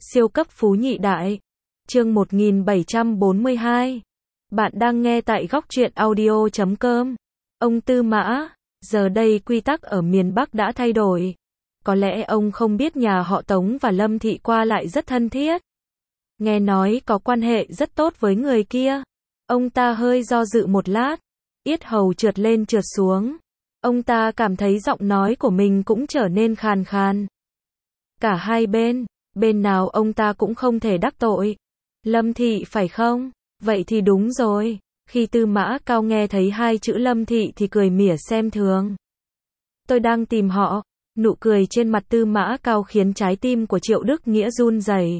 Siêu cấp phú nhị đại. Chương 1742. Bạn đang nghe tại góc truyện audio.com. Ông Tư Mã, giờ đây quy tắc ở miền Bắc đã thay đổi. Có lẽ ông không biết nhà họ Tống và Lâm Thị qua lại rất thân thiết. Nghe nói có quan hệ rất tốt với người kia. Ông ta hơi do dự một lát, yết hầu trượt lên trượt xuống. Ông ta cảm thấy giọng nói của mình cũng trở nên khàn khàn. Cả hai bên nào ông ta cũng không thể đắc tội. Lâm Thị phải không? Vậy thì đúng rồi. Khi Tư Mã Cao nghe thấy hai chữ Lâm Thị thì cười mỉa xem thường. Tôi đang tìm họ. Nụ cười trên mặt Tư Mã Cao khiến trái tim của Triệu Đức Nghĩa run rẩy.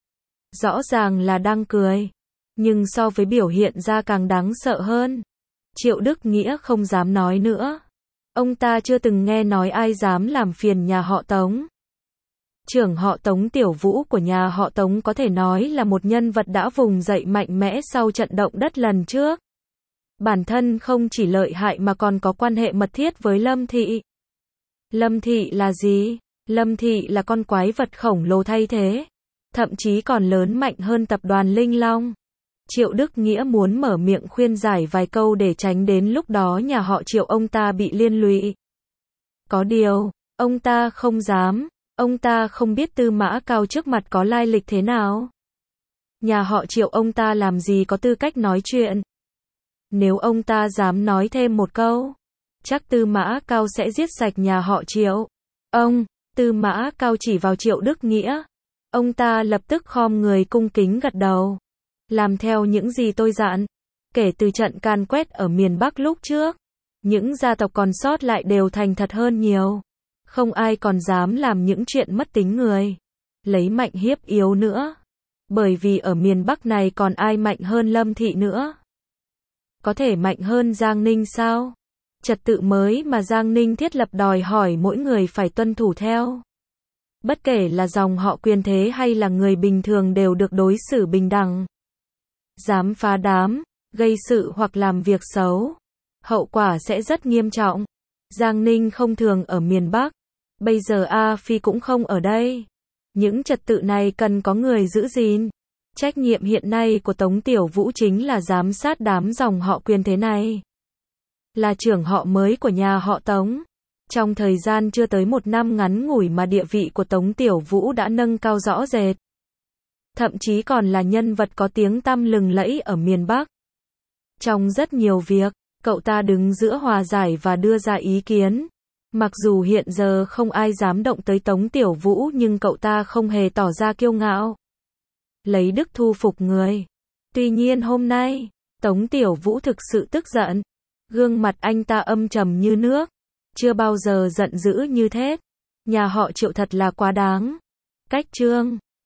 Rõ ràng là đang cười, nhưng so với biểu hiện ra càng đáng sợ hơn. Triệu Đức Nghĩa không dám nói nữa. Ông ta chưa từng nghe nói ai dám làm phiền nhà họ Tống. Trưởng họ Tống Tiểu Vũ của nhà họ Tống có thể nói là một nhân vật đã vùng dậy mạnh mẽ sau trận động đất lần trước. Bản thân không chỉ lợi hại mà còn có quan hệ mật thiết với Lâm Thị. Lâm Thị là gì? Lâm Thị là con quái vật khổng lồ thay thế. Thậm chí còn lớn mạnh hơn tập đoàn Linh Long. Triệu Đức Nghĩa muốn mở miệng khuyên giải vài câu để tránh đến lúc đó nhà họ Triệu ông ta bị liên lụy. Có điều, ông ta không dám. Ông ta không biết Tư Mã Cao trước mặt có lai lịch thế nào. Nhà họ Triệu ông ta làm gì có tư cách nói chuyện. Nếu ông ta dám nói thêm một câu, chắc Tư Mã Cao sẽ giết sạch nhà họ Triệu. Tư Mã Cao chỉ vào Triệu Đức Nghĩa. Ông ta lập tức khom người cung kính gật đầu. Làm theo những gì tôi dặn. Kể từ trận càn quét ở miền Bắc lúc trước, những gia tộc còn sót lại đều thành thật hơn nhiều. Không ai còn dám làm những chuyện mất tính người, lấy mạnh hiếp yếu nữa. Bởi vì ở miền Bắc này còn ai mạnh hơn Lâm Thị nữa? Có thể mạnh hơn Giang Ninh sao? Trật tự mới mà Giang Ninh thiết lập đòi hỏi mỗi người phải tuân thủ theo. Bất kể là dòng họ quyền thế hay là người bình thường đều được đối xử bình đẳng. Dám phá đám, gây sự hoặc làm việc xấu, hậu quả sẽ rất nghiêm trọng. Giang Ninh không thường ở miền Bắc. Bây giờ A Phi cũng không ở đây. Những trật tự này cần có người giữ gìn. Trách nhiệm hiện nay của Tống Tiểu Vũ chính là giám sát đám dòng họ quyền thế này. Là trưởng họ mới của nhà họ Tống. Trong thời gian chưa tới một năm ngắn ngủi mà địa vị của Tống Tiểu Vũ đã nâng cao rõ rệt. Thậm chí còn là nhân vật có tiếng tăm lừng lẫy ở miền Bắc. Trong rất nhiều việc, cậu ta đứng giữa hòa giải và đưa ra ý kiến. Mặc dù hiện giờ không ai dám động tới Tống Tiểu Vũ nhưng cậu ta không hề tỏ ra kiêu ngạo. Lấy đức thu phục người. Tuy nhiên hôm nay, Tống Tiểu Vũ thực sự tức giận. Gương mặt anh ta âm trầm như nước. Chưa bao giờ giận dữ như thế. Nhà họ Triệu thật là quá đáng. Cách chương